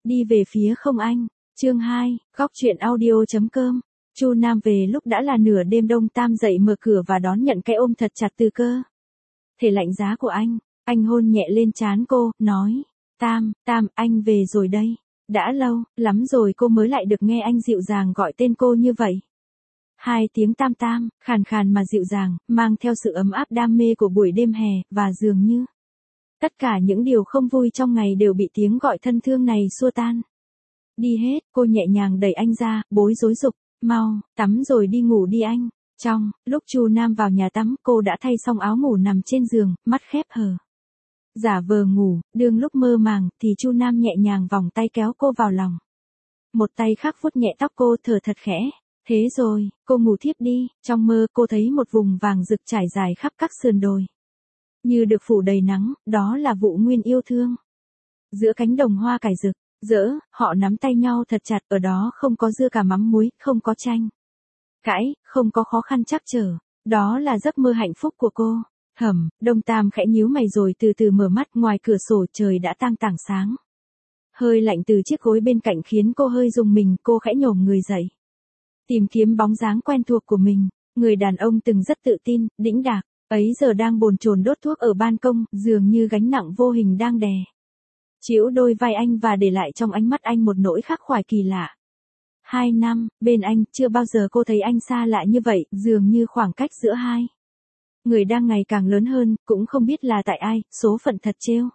Đi về phía không anh. Chương 2, góc truyện audio.com. Chu Nam về lúc đã là nửa đêm. Đông Tam dậy mở cửa và đón nhận cái ôm thật chặt từ cơ thể lạnh giá của anh hôn nhẹ lên trán cô, nói, Tam, anh về rồi đây. Đã lâu lắm rồi cô mới lại được nghe anh dịu dàng gọi tên cô như vậy. Hai tiếng Tam, khàn khàn mà dịu dàng, mang theo sự ấm áp đam mê của buổi đêm hè, và dường như tất cả những điều không vui trong ngày đều bị tiếng gọi thân thương này xua tan. Đi hết, cô nhẹ nhàng đẩy anh ra, bối rối dục, mau, tắm rồi đi ngủ đi anh. Trong lúc Chu Nam vào nhà tắm, cô đã thay xong áo ngủ nằm trên giường, mắt khép hờ. Giả vờ ngủ, đương lúc mơ màng, thì Chu Nam nhẹ nhàng vòng tay kéo cô vào lòng. Một tay khác vuốt nhẹ tóc cô, thở thật khẽ. Thế rồi, cô ngủ thiếp đi. Trong mơ cô thấy một vùng vàng rực trải dài khắp các sườn đồi, như được phủ đầy nắng, đó là Vụ Nguyên yêu thương. Giữa cánh đồng hoa cải rực rỡ, họ nắm tay nhau thật chặt, ở đó không có dưa cà mắm muối, không có tranh cãi, không có khó khăn trắc trở. Đó là giấc mơ hạnh phúc của cô. Đông Tam khẽ nhíu mày rồi từ từ mở mắt. Ngoài cửa sổ trời đã tang tảng sáng. Hơi lạnh từ chiếc gối bên cạnh khiến cô hơi rùng mình. Cô khẽ nhổm người dậy, tìm kiếm bóng dáng quen thuộc của mình. Người đàn ông từng rất tự tin, đĩnh đạc, ấy giờ đang bồn chồn đốt thuốc ở ban công, dường như gánh nặng vô hình đang đè chịu đôi vai anh và để lại trong ánh mắt anh một nỗi khắc khoải kỳ lạ. 2 năm, bên anh, chưa bao giờ cô thấy anh xa lạ như vậy, dường như khoảng cách giữa hai người đang ngày càng lớn hơn, cũng không biết là tại ai, số phận thật trêu.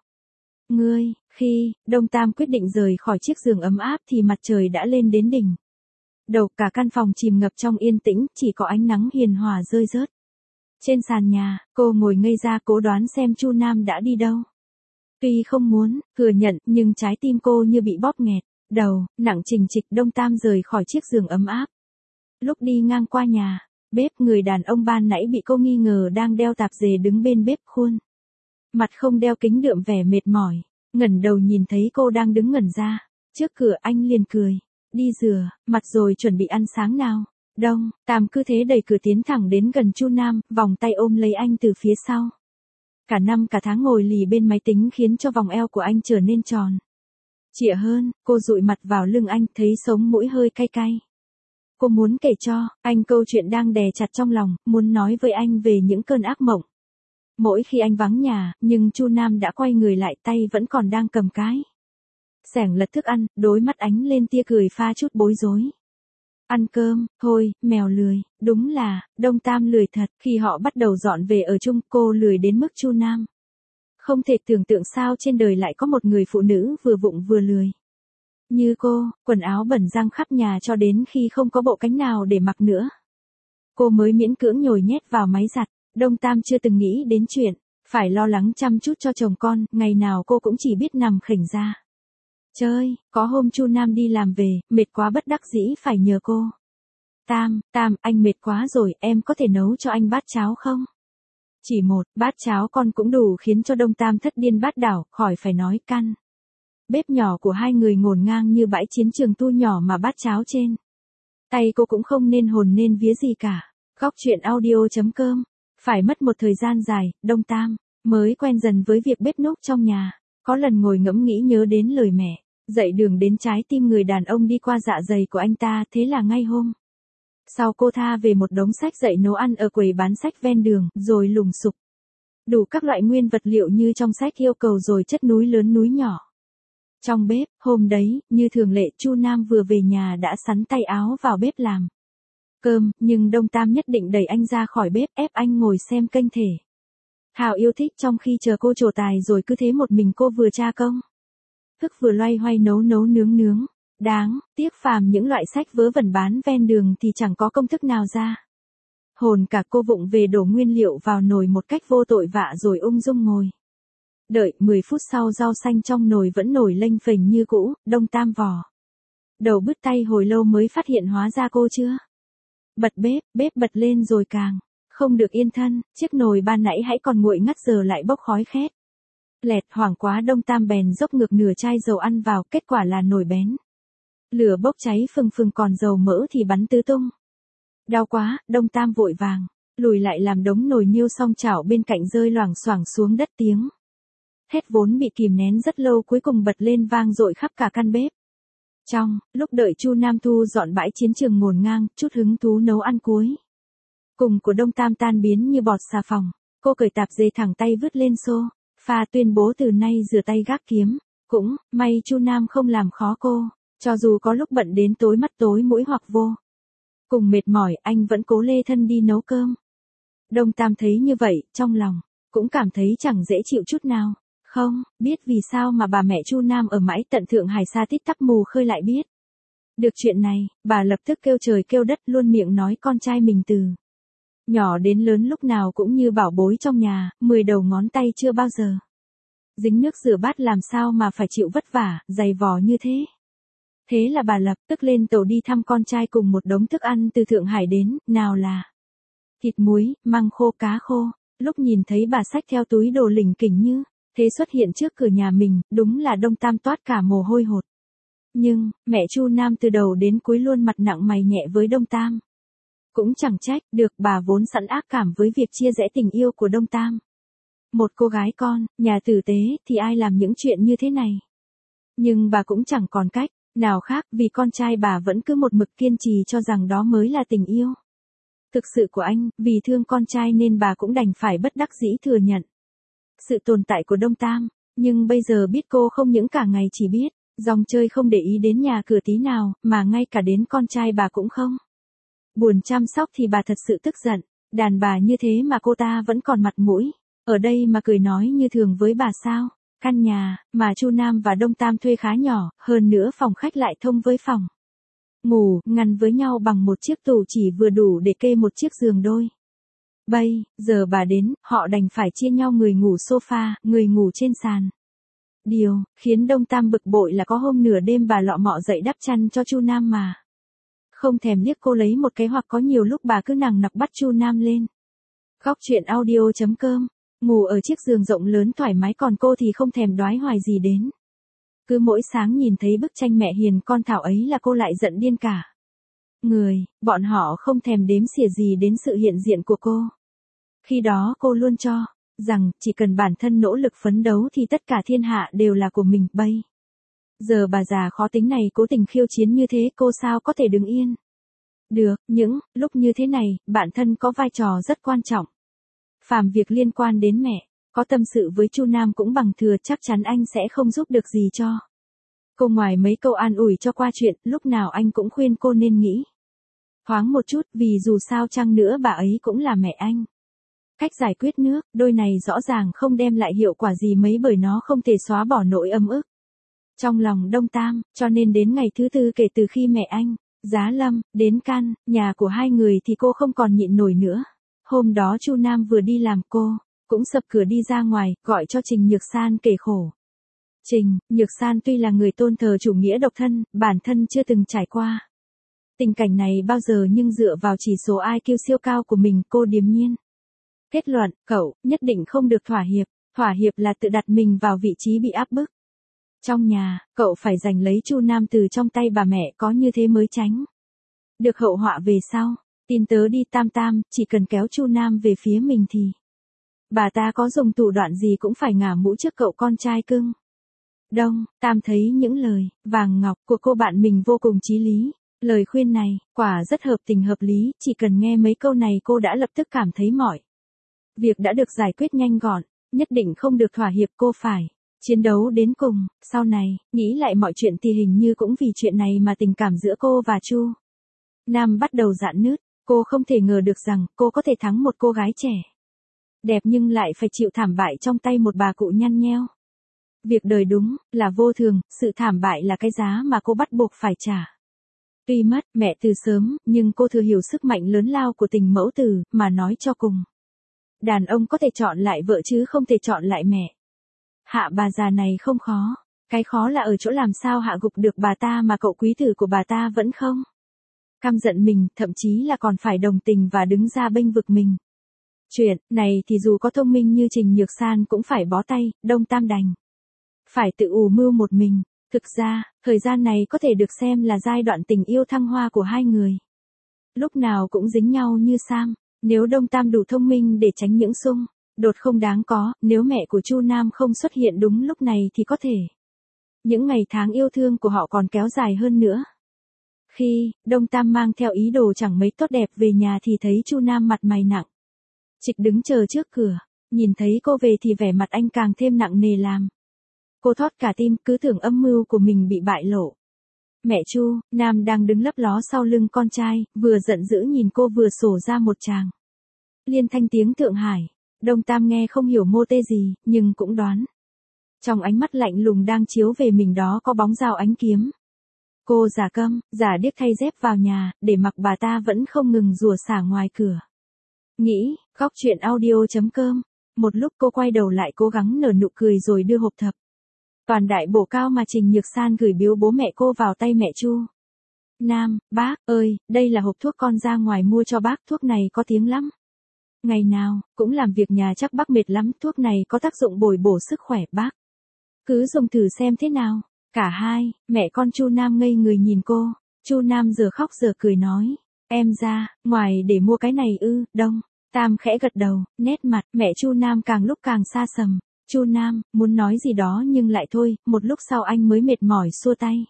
Khi Đông Tam quyết định rời khỏi chiếc giường ấm áp thì mặt trời đã lên đến đỉnh đầu, cả căn phòng chìm ngập trong yên tĩnh, chỉ có ánh nắng hiền hòa rơi rớt trên sàn nhà. Cô ngồi ngây ra cố đoán xem Chu Nam đã đi đâu. Tuy không muốn thừa nhận, nhưng trái tim cô như bị bóp nghẹt. Đầu nặng trịch trịch. Đông Tam rời khỏi chiếc giường ấm áp. Lúc đi ngang qua nhà bếp, người đàn ông ban nãy bị cô nghi ngờ đang đeo tạp dề đứng bên bếp, khuôn mặt không đeo kính đượm vẻ mệt mỏi. Ngẩng đầu nhìn thấy cô đang đứng ngẩn ra trước cửa, anh liền cười. Đi rửa mặt rồi chuẩn bị ăn sáng nào. Đông Tam cứ thế đẩy cửa tiến thẳng đến gần Chu Nam, vòng tay ôm lấy anh từ phía sau. Cả năm cả tháng ngồi lì bên máy tính khiến cho vòng eo của anh trở nên tròn trịa hơn. Cô dụi mặt vào lưng anh, thấy sống mũi hơi cay cay. Cô muốn kể cho anh câu chuyện đang đè chặt trong lòng, muốn nói với anh về những cơn ác mộng mỗi khi anh vắng nhà, nhưng Chu Nam đã quay người lại, tay vẫn còn đang cầm cái xẻng lật thức ăn, đôi mắt ánh lên tia cười pha chút bối rối. Ăn cơm, thôi, mèo lười. Đúng là, Đông Tam lười thật. Khi họ bắt đầu dọn về ở chung, cô lười đến mức Chu Nam không thể tưởng tượng sao trên đời lại có một người phụ nữ vừa vụng vừa lười như cô. Quần áo bẩn răng khắp nhà cho đến khi không có bộ cánh nào để mặc nữa, cô mới miễn cưỡng nhồi nhét vào máy giặt. Đông Tam chưa từng nghĩ đến chuyện phải lo lắng chăm chút cho chồng con, ngày nào cô cũng chỉ biết nằm khểnh ra chơi. Có hôm Chu Nam đi làm về, mệt quá bất đắc dĩ phải nhờ cô. Tam, anh mệt quá rồi, em có thể nấu cho anh bát cháo không? Chỉ một bát cháo con cũng đủ khiến cho Đông Tam thất điên bát đảo, khỏi phải nói. Căn bếp nhỏ của hai người ngổn ngang như bãi chiến trường tu nhỏ mà bát cháo trên tay cô cũng không nên hồn nên vía gì cả. Góc truyện audio.com. Phải mất một thời gian dài, Đông Tam mới quen dần với việc bếp núc trong nhà. Có lần ngồi ngẫm nghĩ nhớ đến lời mẹ dạy đường đến trái tim người đàn ông đi qua dạ dày của anh ta, thế là ngay hôm sau cô tha về một đống sách dạy nấu ăn ở quầy bán sách ven đường, rồi lùng sục đủ các loại nguyên vật liệu như trong sách yêu cầu, rồi chất núi lớn núi nhỏ trong bếp. Hôm đấy, như thường lệ, Chu Nam vừa về nhà đã sắn tay áo vào bếp làm cơm, nhưng Đông Tam nhất định đẩy anh ra khỏi bếp, ép anh ngồi xem kênh thể thao yêu thích, trong khi chờ cô trổ tài, rồi cứ thế một mình cô vừa tra công thức vừa loay hoay nấu nướng. Đáng tiếc phàm những loại sách vớ vẩn bán ven đường thì chẳng có công thức nào ra hồn cả. Cô vụng về đổ nguyên liệu vào nồi một cách vô tội vạ rồi ung dung ngồi đợi. 10 phút sau, rau xanh trong nồi vẫn nổi lênh phềnh như cũ. Đông Tam vò đầu bứt tay hồi lâu mới phát hiện hóa ra cô chưa bật bếp bật lên rồi càng không được yên thân. Chiếc nồi ban nãy hãy còn nguội ngắt giờ lại bốc khói khét lẹt. Hoảng quá, Đông Tam bèn dốc ngược nửa chai dầu ăn vào, kết quả là nồi bén lửa bốc cháy phừng, còn dầu mỡ thì bắn tứ tung. Đau quá, Đông Tam vội vàng lùi lại làm đống nồi niêu, xong chảo bên cạnh rơi loảng xoảng xuống đất. Tiếng thét vốn bị kìm nén rất lâu cuối cùng bật lên vang dội khắp cả căn bếp. Trong lúc đợi Chu Nam thu dọn bãi chiến trường ngổn ngang, chút hứng thú nấu ăn cuối cùng của Đông Tam tan biến như bọt xà phòng. Cô cởi tạp dề thẳng tay vứt lên xô, pha tuyên bố từ nay rửa tay gác kiếm. Cũng may Chu Nam không làm khó cô, cho dù có lúc bận đến tối mắt tối mũi hoặc vô cùng mệt mỏi, anh vẫn cố lê thân đi nấu cơm. Đông Tam thấy như vậy, trong lòng cũng cảm thấy chẳng dễ chịu chút nào. Không biết vì sao mà bà mẹ Chu Nam ở mãi tận Thượng Hải xa tít tắp mù khơi lại biết được chuyện này, bà lập tức kêu trời kêu đất, luôn miệng nói con trai mình từ nhỏ đến lớn lúc nào cũng như bảo bối trong nhà, 10 đầu ngón tay chưa bao giờ dính nước rửa bát, làm sao mà phải chịu vất vả, dày vò như thế. Thế là bà lập tức lên tàu đi thăm con trai cùng một đống thức ăn từ Thượng Hải đến, nào là thịt muối, măng khô, cá khô. Lúc nhìn thấy bà xách theo túi đồ lỉnh kỉnh như thế xuất hiện trước cửa nhà mình, đúng là Đông Tam toát cả mồ hôi hột. Nhưng, mẹ Chu Nam từ đầu đến cuối luôn mặt nặng mày nhẹ với Đông Tam. Cũng chẳng trách được, bà vốn sẵn ác cảm với việc chia rẽ tình yêu của Đông Tam. Một cô gái con, nhà tử tế thì ai làm những chuyện như thế này. Nhưng bà cũng chẳng còn cách nào khác, vì con trai bà vẫn cứ một mực kiên trì cho rằng đó mới là tình yêu thực sự của anh. Vì thương con trai nên bà cũng đành phải bất đắc dĩ thừa nhận sự tồn tại của Đông Tam. Nhưng bây giờ biết cô không những cả ngày chỉ biết dòng chơi, không để ý đến nhà cửa tí nào, mà ngay cả đến con trai bà cũng không buồn chăm sóc, thì bà thật sự tức giận. Đàn bà như thế mà cô ta vẫn còn mặt mũi ở đây mà cười nói như thường với bà sao? Căn nhà mà Chu Nam và Đông Tam thuê khá nhỏ, hơn nữa phòng khách lại thông với phòng ngủ, ngăn với nhau bằng một chiếc tủ chỉ vừa đủ để kê một chiếc giường đôi. Bây giờ bà đến, họ đành phải chia nhau người ngủ sofa, người ngủ trên sàn. Điều khiến Đông Tam bực bội là có hôm nửa đêm bà lọ mọ dậy đắp chăn cho Chu Nam mà không thèm liếc cô lấy một cái, hoặc có nhiều lúc bà cứ nằng nặc bắt Chu Nam lên. Góc chuyện audio.com. Ngủ ở chiếc giường rộng lớn thoải mái, còn cô thì không thèm đoái hoài gì đến. Cứ mỗi sáng nhìn thấy bức tranh mẹ hiền con thảo ấy là cô lại giận điên cả người. Bọn họ không thèm đếm xỉa gì đến sự hiện diện của cô. Khi đó cô luôn cho rằng chỉ cần bản thân nỗ lực phấn đấu thì tất cả thiên hạ đều là của mình. Bây giờ bà già khó tính này cố tình khiêu chiến như thế, cô sao có thể đứng yên được. Những lúc như thế này, bản thân có vai trò rất quan trọng. Phàm việc liên quan đến mẹ, có tâm sự với Chu Nam cũng bằng thừa, chắc chắn anh sẽ không giúp được gì cho cô ngoài mấy câu an ủi cho qua chuyện. Lúc nào anh cũng khuyên cô nên nghĩ thoáng một chút, vì dù sao chăng nữa bà ấy cũng là mẹ anh. Cách giải quyết nước đôi này rõ ràng không đem lại hiệu quả gì mấy, bởi nó không thể xóa bỏ nỗi ấm ức trong lòng Đông Tam. Cho nên đến ngày thứ tư kể từ khi mẹ anh giá lâm đến căn nhà của hai người thì cô không còn nhịn nổi nữa. Hôm đó Chu Nam vừa đi làm, cô cũng sập cửa đi ra ngoài, gọi cho Trình Nhược San kể khổ. Trình Nhược San tuy là người tôn thờ chủ nghĩa độc thân, bản thân chưa từng trải qua tình cảnh này bao giờ, nhưng dựa vào chỉ số IQ siêu cao của mình, cô điềm nhiên kết luận, cậu nhất định không được thỏa hiệp. Thỏa hiệp là tự đặt mình vào vị trí bị áp bức trong nhà. Cậu phải giành lấy Chu Nam từ trong tay bà mẹ, có như thế mới tránh được hậu họa về sau. Tin tớ đi Tam Tam, chỉ cần kéo Chu Nam về phía mình thì bà ta có dùng thủ đoạn gì cũng phải ngả mũ trước cậu con trai cưng. Đông Tam thấy những lời vàng ngọc của cô bạn mình vô cùng chí lý. Lời khuyên này quả rất hợp tình hợp lý, chỉ cần nghe mấy câu này cô đã lập tức cảm thấy mọi việc đã được giải quyết nhanh gọn. Nhất định không được thỏa hiệp, cô phải chiến đấu đến cùng. Sau này nghĩ lại mọi chuyện thì hình như cũng vì chuyện này mà tình cảm giữa cô và Chu Nam bắt đầu rạn nứt. Cô không thể ngờ được rằng cô có thể thắng một cô gái trẻ đẹp nhưng lại phải chịu thảm bại trong tay một bà cụ nhăn nheo. Việc đời đúng là vô thường, sự thảm bại là cái giá mà cô bắt buộc phải trả. Tuy mất mẹ từ sớm, nhưng cô thừa hiểu sức mạnh lớn lao của tình mẫu tử, mà nói cho cùng. Đàn ông có thể chọn lại vợ chứ không thể chọn lại mẹ. Hạ bà già này không khó. Cái khó là ở chỗ làm sao hạ gục được bà ta mà cậu quý tử của bà ta vẫn không căm giận mình, thậm chí là còn phải đồng tình và đứng ra bênh vực mình. Chuyện này thì dù có thông minh như Trình Nhược San cũng phải bó tay. Đông Tam đành phải tự ù mưu một mình. Thực ra, thời gian này có thể được xem là giai đoạn tình yêu thăng hoa của hai người. Lúc nào cũng dính nhau như Sam. Nếu Đông Tam đủ thông minh để tránh những xung đột không đáng có, nếu mẹ của Chu Nam không xuất hiện đúng lúc này thì có thể Những ngày tháng yêu thương của họ còn kéo dài hơn nữa. Khi Đông Tam mang theo ý đồ chẳng mấy tốt đẹp về nhà thì thấy Chu Nam mặt mày nặng trịch đứng chờ trước cửa, nhìn thấy cô về thì vẻ mặt anh càng thêm nặng nề làm cô thót cả tim, cứ tưởng âm mưu của mình bị bại lộ. Mẹ Chu Nam đang đứng lấp ló sau lưng con trai, vừa giận dữ nhìn cô vừa sổ ra một tràng liên thanh tiếng Thượng Hải. Đông Tam nghe không hiểu mô tê gì, nhưng cũng đoán. Trong ánh mắt lạnh lùng đang chiếu về mình đó có bóng dao ánh kiếm. Cô giả câm, giả điếc thay dép vào nhà, để mặc bà ta vẫn không ngừng rủa xả ngoài cửa. Nghĩ, góc chuyện audio.com. Một lúc cô quay đầu lại cố gắng nở nụ cười rồi đưa hộp thập toàn đại bổ cao mà Trình Nhược San gửi biếu bố mẹ cô vào tay mẹ Chu Nam. Bác ơi, đây là hộp thuốc con ra ngoài mua cho bác, thuốc này có tiếng lắm. Ngày nào cũng làm việc nhà chắc bác mệt lắm, thuốc này có tác dụng bồi bổ sức khỏe bác. Cứ dùng thử xem thế nào. Cả hai, mẹ con Chu Nam ngây người nhìn cô. Chu Nam giờ khóc giờ cười nói, em ra ngoài để mua cái này ư? Đông Tam khẽ gật đầu, nét mặt mẹ Chu Nam càng lúc càng xa sầm. Chu Nam muốn nói gì đó nhưng lại thôi, một lúc sau anh mới mệt mỏi xua tay.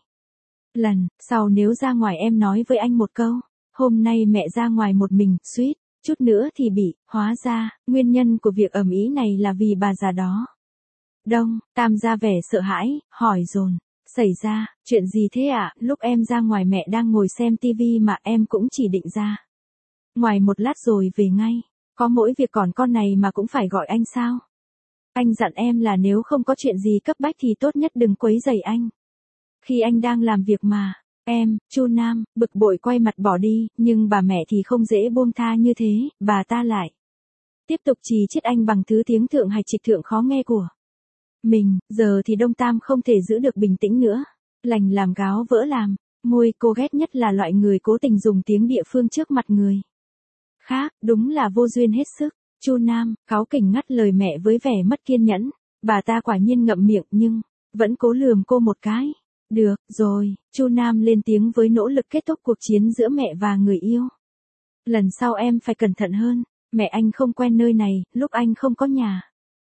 Lần sau nếu ra ngoài em nói với anh một câu. Hôm nay mẹ ra ngoài một mình, suýt chút nữa thì bị, hóa ra, nguyên nhân của việc ầm ĩ này là vì bà già đó. Đông Tam ra vẻ sợ hãi, hỏi dồn, xảy ra chuyện gì thế ạ? Lúc em ra ngoài mẹ đang ngồi xem tivi mà em cũng chỉ định ra ngoài một lát rồi về ngay. Có mỗi việc còn con này mà cũng phải gọi anh sao? Anh dặn em là nếu không có chuyện gì cấp bách thì tốt nhất đừng quấy rầy anh. Khi anh đang làm việc mà. Em, Chu Nam, bực bội quay mặt bỏ đi, nhưng bà mẹ thì không dễ buông tha như thế, bà ta lại tiếp tục chì chiết anh bằng thứ tiếng Thượng Hải trịch thượng khó nghe của mình. Giờ thì Đông Tam không thể giữ được bình tĩnh nữa. Lành làm gáo vỡ làm, môi cô ghét nhất là loại người cố tình dùng tiếng địa phương trước mặt người khác, đúng là vô duyên hết sức. Chu Nam cáu kỉnh ngắt lời mẹ với vẻ mất kiên nhẫn. Bà ta quả nhiên ngậm miệng nhưng vẫn cố lườm cô một cái. Được rồi, Chu Nam lên tiếng với nỗ lực kết thúc cuộc chiến giữa mẹ và người yêu. Lần sau em phải cẩn thận hơn, mẹ anh không quen nơi này, lúc anh không có nhà.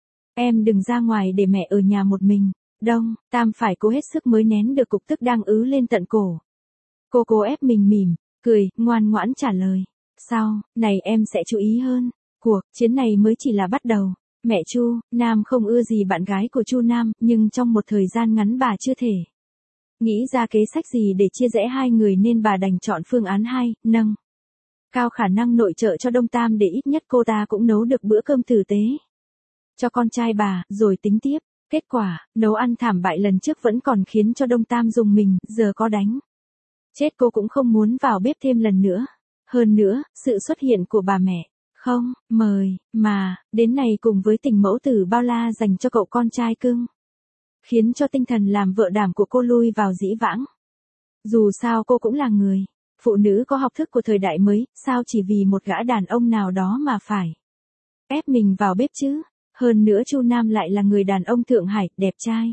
Em đừng ra ngoài để mẹ ở nhà một mình. Đông Tam phải cố hết sức mới nén được cục tức đang ứ lên tận cổ. Cô cố ép mình mỉm, cười, ngoan ngoãn trả lời. Sau này em sẽ chú ý hơn. Cuộc chiến này mới chỉ là bắt đầu. Mẹ Chu Nam không ưa gì bạn gái của Chu Nam, nhưng trong một thời gian ngắn bà chưa thể nghĩ ra kế sách gì để chia rẽ hai người nên bà đành chọn phương án 2, nâng cao khả năng nội trợ cho Đông Tam để ít nhất cô ta cũng nấu được bữa cơm tử tế cho con trai bà, rồi tính tiếp. Kết quả, nấu ăn thảm bại lần trước vẫn còn khiến cho Đông Tam rùng mình, giờ có đánh chết cô cũng không muốn vào bếp thêm lần nữa. Hơn nữa, sự xuất hiện của bà mẹ không mời mà đến này cùng với tình mẫu tử bao la dành cho cậu con trai cưng khiến cho tinh thần làm vợ đảm của cô lui vào dĩ vãng. Dù sao cô cũng là người phụ nữ có học thức của thời đại mới, sao chỉ vì một gã đàn ông nào đó mà phải ép mình vào bếp chứ? Hơn nữa Chu Nam lại là người đàn ông Thượng Hải, đẹp trai,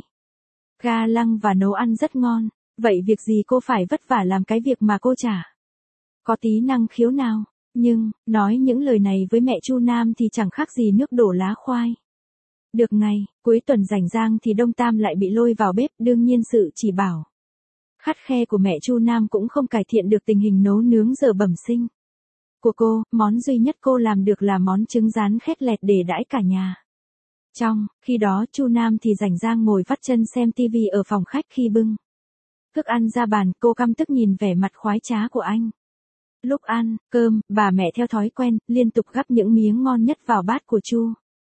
ga lăng và nấu ăn rất ngon, vậy việc gì cô phải vất vả làm cái việc mà cô chả có tí năng khiếu nào? Nhưng, nói những lời này với mẹ Chu Nam thì chẳng khác gì nước đổ lá khoai. Được ngày, cuối tuần rảnh rang thì Đông Tam lại bị lôi vào bếp, đương nhiên sự chỉ bảo khắt khe của mẹ Chu Nam cũng không cải thiện được tình hình nấu nướng giờ bẩm sinh của cô. Món duy nhất cô làm được là món trứng rán khét lẹt để đãi cả nhà. Trong khi đó Chu Nam thì rảnh rang ngồi vắt chân xem tivi ở phòng khách. Khi bưng thức ăn ra bàn, cô căm tức nhìn vẻ mặt khoái trá của anh. Lúc ăn cơm, bà mẹ theo thói quen liên tục gắp những miếng ngon nhất vào bát của Chu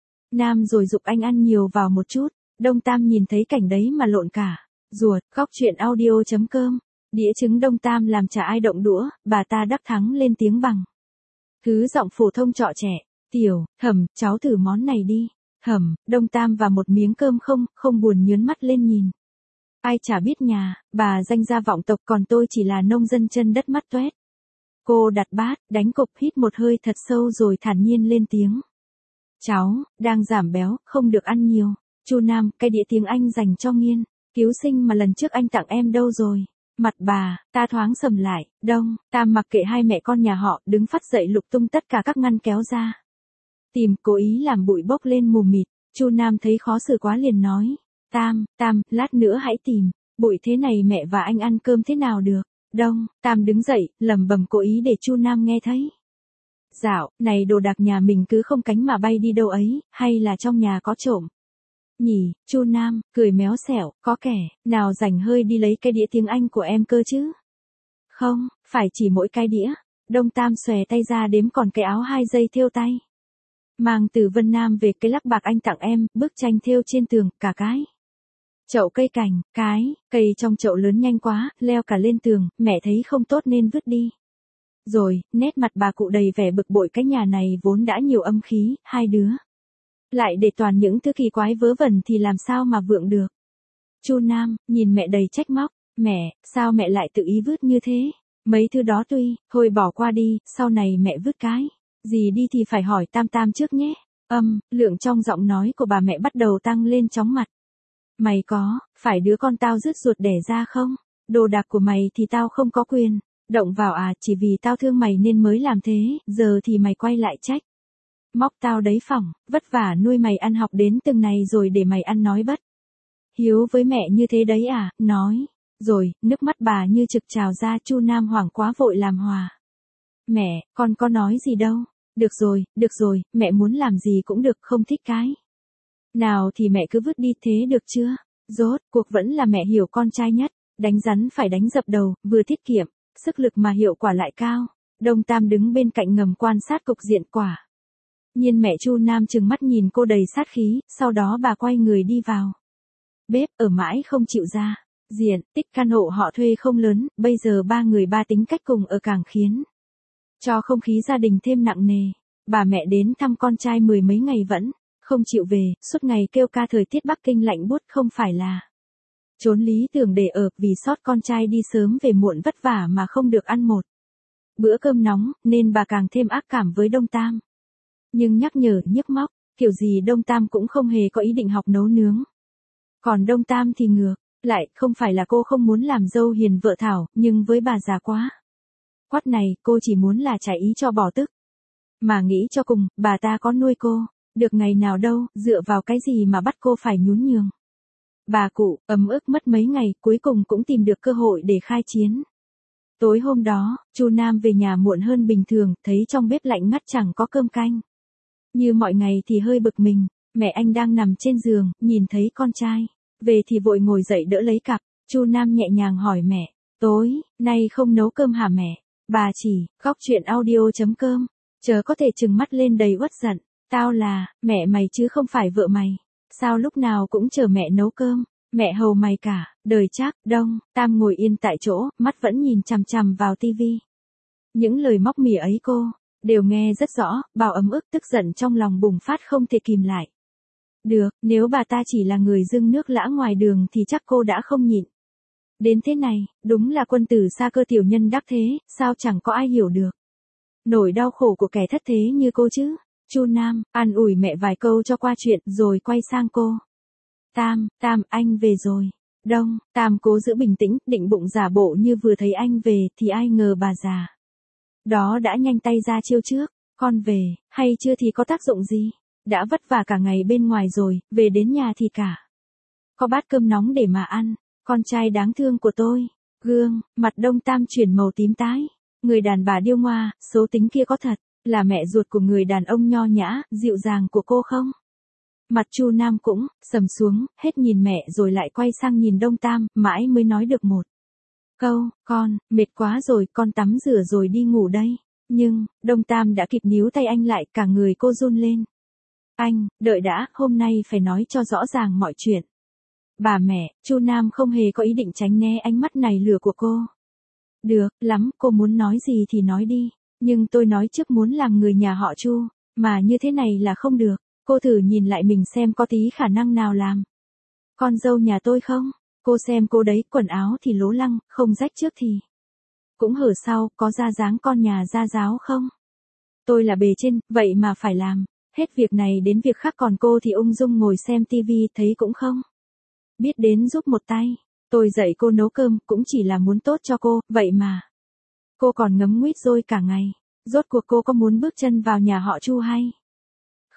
Nam rồi giục anh ăn nhiều vào một chút. Đông Tam nhìn thấy cảnh đấy mà lộn cả ruột. Góc chuyện audio.com. Đĩa trứng Đông Tam làm chả ai động đũa, bà ta đắc thắng lên tiếng bằng thứ giọng phổ thông trọ trẻ. Tiểu Thẩm, cháu thử món này đi. Thẩm, Đông Tam và một miếng cơm không buồn nhớn mắt lên nhìn. Ai chả biết nhà bà danh gia vọng tộc, còn tôi chỉ là nông dân chân đất mắt toét. Cô đặt bát, đánh cục, hít một hơi thật sâu rồi thản nhiên lên tiếng. Cháu đang giảm béo, không được ăn nhiều. Chu Nam, cái đĩa tiếng Anh dành cho nghiên cứu sinh mà lần trước anh tặng em đâu rồi? Mặt bà ta thoáng sầm lại. Đông Tam mặc kệ hai mẹ con nhà họ, đứng phắt dậy lục tung tất cả các ngăn kéo ra tìm, cố ý làm bụi bốc lên mù mịt. Chu Nam thấy khó xử quá liền nói, Tam, lát nữa hãy tìm, bụi thế này mẹ và anh ăn cơm thế nào được. Đông, Tam đứng dậy, lẩm bẩm cố ý để Chu Nam nghe thấy. Dạo, này đồ đạc nhà mình cứ không cánh mà bay đi đâu ấy, hay là trong nhà có trộm? Nhỉ, Chu Nam, cười méo xẻo, có kẻ, nào rảnh hơi đi lấy cái đĩa tiếng Anh của em cơ chứ? Không, phải chỉ mỗi cái đĩa. Đông Tam xòe tay ra đếm còn cái áo 2 dây thêu tay. Mang từ Vân Nam về cái lắc bạc anh tặng em, bức tranh thêu trên tường, cả cái. Chậu cây cảnh, cây trong chậu lớn nhanh quá, leo cả lên tường, mẹ thấy không tốt nên vứt đi. Rồi, nét mặt bà cụ đầy vẻ bực bội, cái nhà này vốn đã nhiều âm khí, hai đứa. Lại để toàn những thứ kỳ quái vớ vẩn thì làm sao mà vượng được. Chu Nam, nhìn mẹ đầy trách móc, mẹ, sao mẹ lại tự ý vứt như thế? Mấy thứ đó tuy, thôi bỏ qua đi, sau này mẹ vứt cái gì đi thì phải hỏi Tam trước nhé. Lượng trong giọng nói của bà mẹ bắt đầu tăng lên chóng mặt. Mày phải đứa con tao rứt ruột đẻ ra không? Đồ đạc của mày thì tao không có quyền động vào à, chỉ vì tao thương mày nên mới làm thế, giờ thì mày quay lại trách. Móc tao đấy phỏng, vất vả nuôi mày ăn học đến từng này rồi để mày ăn nói bất hiếu với mẹ như thế đấy à, nói. Rồi, nước mắt bà như trực trào ra. Chu Nam hoảng quá vội làm hòa. Mẹ, con có nói gì đâu. Được rồi, mẹ muốn làm gì cũng được, không thích cái nào thì mẹ cứ vứt đi thế được chưa? Rốt cuộc vẫn là mẹ hiểu con trai nhất, đánh rắn phải đánh dập đầu, vừa tiết kiệm sức lực mà hiệu quả lại cao. Đông Tam đứng bên cạnh ngầm quan sát cục diện quả nhiên. Mẹ Chu Nam trừng mắt nhìn cô đầy sát khí, sau đó bà quay người đi vào bếp, ở mãi không chịu ra. Diện tích căn hộ họ thuê không lớn, bây giờ ba người ba tính cách cùng ở càng khiến cho không khí gia đình thêm nặng nề. Bà mẹ đến thăm con trai mười mấy ngày vẫn không chịu về, suốt ngày kêu ca thời tiết Bắc Kinh lạnh buốt không phải là trốn lý tưởng để ở, vì sót con trai đi sớm về muộn vất vả mà không được ăn một bữa cơm nóng, nên bà càng thêm ác cảm với Đông Tam. Nhưng nhắc nhở nhức móc, kiểu gì Đông Tam cũng không hề có ý định học nấu nướng. Còn Đông Tam thì ngược lại, không phải là cô không muốn làm dâu hiền vợ Thảo, nhưng với bà già quá quắt này, cô chỉ muốn là trả ý cho bỏ tức. Mà nghĩ cho cùng, bà ta có nuôi cô được ngày nào đâu, dựa vào cái gì mà bắt cô phải nhún nhường. Bà cụ ấm ức mất mấy ngày, cuối cùng cũng tìm được cơ hội để khai chiến. Tối hôm đó, Chu Nam về nhà muộn hơn bình thường, thấy trong bếp lạnh ngắt chẳng có cơm canh. Như mọi ngày thì hơi bực mình. Mẹ anh đang nằm trên giường, nhìn thấy con trai về thì vội ngồi dậy đỡ lấy cặp. Chu Nam nhẹ nhàng hỏi mẹ, tối nay không nấu cơm hả mẹ? Bà chỉ, góc chuyện audio.com, chớ có thể trừng mắt lên đầy uất giận. Tao là mẹ mày chứ không phải vợ mày. Sao lúc nào cũng chờ mẹ nấu cơm? Mẹ hầu mày cả đời chắc. Đông Tam ngồi yên tại chỗ, mắt vẫn nhìn chằm chằm vào tivi. Những lời móc mỉa ấy cô đều nghe rất rõ, bao ấm ức tức giận trong lòng bùng phát không thể kìm lại. Được, nếu bà ta chỉ là người dưng nước lã ngoài đường thì chắc cô đã không nhịn đến thế này. Đúng là quân tử xa cơ tiểu nhân đắc thế, sao chẳng có ai hiểu được nỗi đau khổ của kẻ thất thế như cô chứ. Chu Nam an ủi mẹ vài câu cho qua chuyện, rồi quay sang cô. Tam, anh về rồi. Đông Tam cố giữ bình tĩnh, định bụng giả bộ như vừa thấy anh về, thì ai ngờ bà già đó đã nhanh tay ra chiêu trước. Con về, hay chưa thì có tác dụng gì? Đã vất vả cả ngày bên ngoài rồi, về đến nhà thì cả có bát cơm nóng để mà ăn. Con trai đáng thương của tôi. Gương mặt Đông Tam chuyển màu tím tái. Người đàn bà điêu ngoa, xấu tính kia có thật là mẹ ruột của người đàn ông nho nhã, dịu dàng của cô không? Mặt Chu Nam cũng sầm xuống, hết nhìn mẹ rồi lại quay sang nhìn Đông Tam, mãi mới nói được một câu, con, mệt quá rồi, con tắm rửa rồi đi ngủ đây. Nhưng, Đông Tam đã kịp níu tay anh lại, cả người cô run lên. Anh, đợi đã, hôm nay phải nói cho rõ ràng mọi chuyện. Bà mẹ, Chu Nam không hề có ý định tránh né ánh mắt này lửa của cô. Được lắm, cô muốn nói gì thì nói đi. Nhưng tôi nói trước muốn làm người nhà họ Chu, mà như thế này là không được. Cô thử nhìn lại mình xem có tí khả năng nào làm con dâu nhà tôi không? Cô xem cô đấy, quần áo thì lố lăng, không rách trước thì cũng hở sau, có ra dáng con nhà gia giáo không? Tôi là bề trên, vậy mà phải làm hết việc này đến việc khác, còn cô thì ung dung ngồi xem tivi, thấy cũng không biết đến giúp một tay. Tôi dạy cô nấu cơm cũng chỉ là muốn tốt cho cô, vậy mà cô còn ngấm nguýt dôi cả ngày. Rốt cuộc cô có muốn bước chân vào nhà họ Chu hay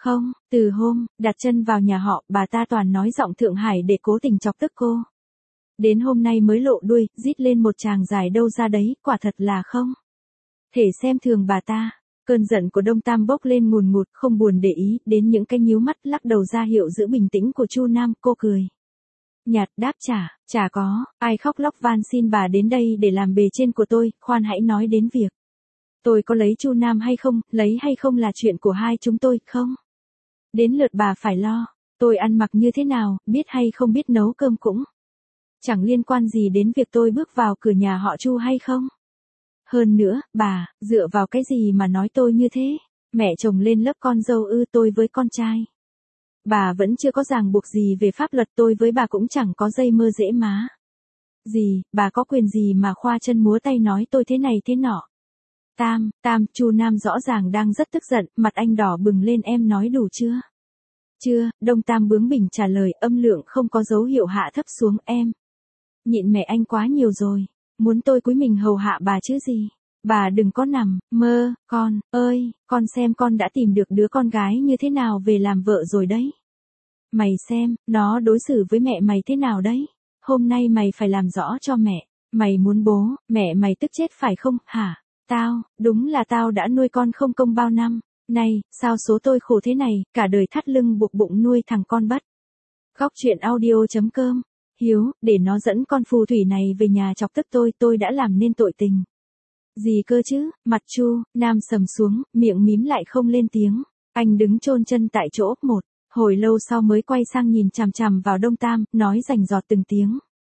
Không, từ hôm đặt chân vào nhà họ, bà ta toàn nói giọng Thượng Hải để cố tình chọc tức cô. Đến hôm nay mới lộ đuôi, rít lên một tràng dài đâu ra đấy, quả thật là không thể xem thường bà ta. Cơn giận của Đông Tam bốc lên ngùn ngụt, không buồn để ý đến những cái nhíu mắt lắc đầu ra hiệu giữ bình tĩnh của Chu Nam, cô cười nhạt đáp chả có, ai khóc lóc van xin bà đến đây để làm bề trên của tôi, khoan hãy nói đến việc tôi có lấy Chu Nam hay không, lấy hay không là chuyện của hai chúng tôi, không đến lượt bà phải lo. Tôi ăn mặc như thế nào, biết hay không biết nấu cơm cũng chẳng liên quan gì đến việc tôi bước vào cửa nhà họ Chu hay không. Hơn nữa, bà, dựa vào cái gì mà nói tôi như thế? Mẹ chồng lên lớp con dâu ư, tôi với con trai. Bà vẫn chưa có ràng buộc gì về pháp luật, tôi với bà cũng chẳng có dây mơ dễ má gì, bà có quyền gì mà khoa chân múa tay nói tôi thế này thế nọ. Chu Nam rõ ràng đang rất tức giận, mặt anh đỏ bừng lên, em nói đủ chưa? Chưa, Đông Tam bướng bỉnh trả lời, âm lượng không có dấu hiệu hạ thấp xuống, em nhịn mẹ anh quá nhiều rồi, muốn tôi cúi mình hầu hạ bà chứ gì. Bà đừng có nằm mơ, con ơi, con xem con đã tìm được đứa con gái như thế nào về làm vợ rồi đấy. Mày xem, nó đối xử với mẹ mày thế nào đấy. Hôm nay mày phải làm rõ cho mẹ. Mày muốn bố, mẹ mày tức chết phải không, hả? Đúng là tao đã nuôi con không công bao năm. Này, sao số tôi khổ thế này, cả đời thắt lưng buộc bụng nuôi thằng con bất. Góc truyện audio.com. Hiếu, để nó dẫn con phù thủy này về nhà chọc tức tôi đã làm nên tội tình gì cơ chứ? Mặt Chu Nam sầm xuống, miệng mím lại không lên tiếng. Anh đứng chôn chân tại chỗ, một hồi lâu sau mới quay sang nhìn chằm chằm vào Đông Tam, nói rành rọt từng tiếng.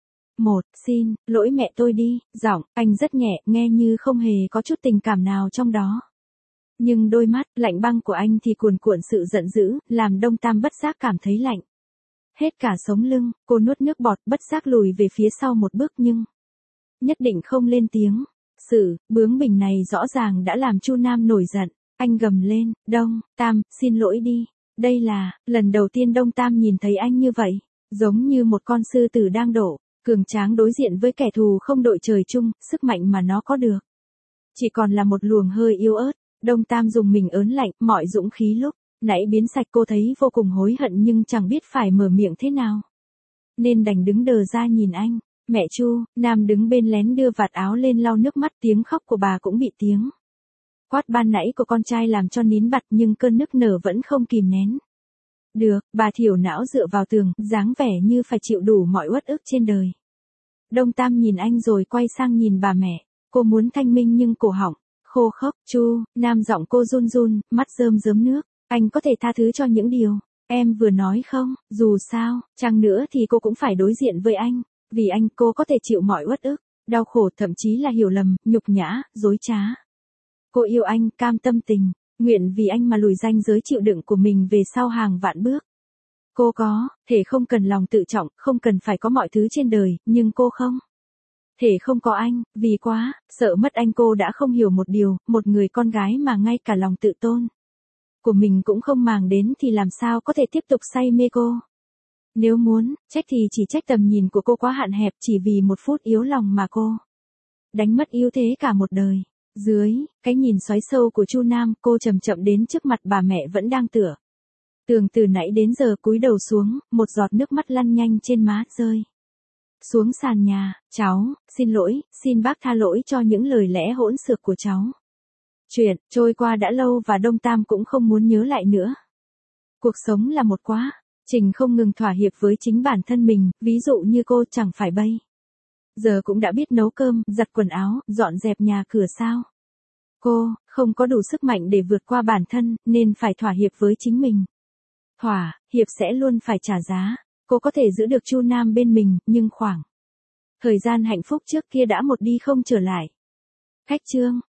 Xin lỗi mẹ tôi đi. Giọng anh rất nhẹ, nghe như không hề có chút tình cảm nào trong đó. Nhưng đôi mắt lạnh băng của anh thì cuồn cuộn sự giận dữ, làm Đông Tam bất giác cảm thấy lạnh hết cả sống lưng. Cô nuốt nước bọt, bất giác lùi về phía sau một bước, nhưng nhất định không lên tiếng. Sự bướng bỉnh này rõ ràng đã làm Chu Nam nổi giận. Anh gầm lên, Đông Tam, xin lỗi đi. Đây là lần đầu tiên Đông Tam nhìn thấy anh như vậy, giống như một con sư tử đang đổ cường tráng đối diện với kẻ thù không đội trời chung. Sức mạnh mà nó có được chỉ còn là một luồng hơi yếu ớt. Đông Tam dùng mình ớn lạnh, mọi dũng khí lúc nãy biến sạch. Cô thấy vô cùng hối hận nhưng chẳng biết phải mở miệng thế nào, nên đành đứng đờ ra nhìn anh. Mẹ Chu Nam đứng bên lén đưa vạt áo lên lau nước mắt, tiếng khóc của bà cũng bị tiếng quát ban nãy của con trai làm cho nín bặt, nhưng cơn nức nở vẫn không kìm nén được. Bà thiểu não dựa vào tường, dáng vẻ như phải chịu đủ mọi uất ức trên đời. Đông Tam nhìn anh rồi quay sang nhìn bà mẹ. Cô muốn thanh minh nhưng cổ họng khô khốc. Chu Nam giọng cô run run, mắt rơm rớm nước. Anh có thể tha thứ cho những điều em vừa nói không? Dù sao chăng nữa thì cô cũng phải đối diện với anh. Vì anh, cô có thể chịu mọi uất ức, đau khổ, thậm chí là hiểu lầm, nhục nhã, dối trá. Cô yêu anh, cam tâm tình nguyện vì anh mà lùi ranh giới chịu đựng của mình về sau hàng vạn bước. Cô có thể không cần lòng tự trọng, không cần phải có mọi thứ trên đời, nhưng cô không thể không có anh, vì quá sợ mất anh. Cô đã không hiểu một điều, một người con gái mà ngay cả lòng tự tôn của mình cũng không màng đến thì làm sao có thể tiếp tục say mê cô. Nếu muốn trách thì chỉ trách tầm nhìn của cô quá hạn hẹp, chỉ vì một phút yếu lòng mà cô đánh mất ưu thế cả một đời. Dưới cái nhìn xoáy sâu của Chu Nam, cô chậm chậm đến trước mặt bà mẹ vẫn đang tựa tường từ nãy đến giờ, cúi đầu xuống, một giọt nước mắt lăn nhanh trên má, rơi xuống sàn nhà. Cháu xin lỗi, xin bác tha lỗi cho những lời lẽ hỗn xược của cháu. Chuyện trôi qua đã lâu và Đông Tam cũng không muốn nhớ lại nữa. Cuộc sống là một quá trình không ngừng thỏa hiệp với chính bản thân mình. Ví dụ như cô chẳng phải bây giờ cũng đã biết nấu cơm, giặt quần áo, dọn dẹp nhà cửa sao? Cô không có đủ sức mạnh để vượt qua bản thân, nên phải thỏa hiệp với chính mình. Thỏa hiệp sẽ luôn phải trả giá. Cô có thể giữ được Chu Nam bên mình, nhưng khoảng thời gian hạnh phúc trước kia đã một đi không trở lại. Khách chương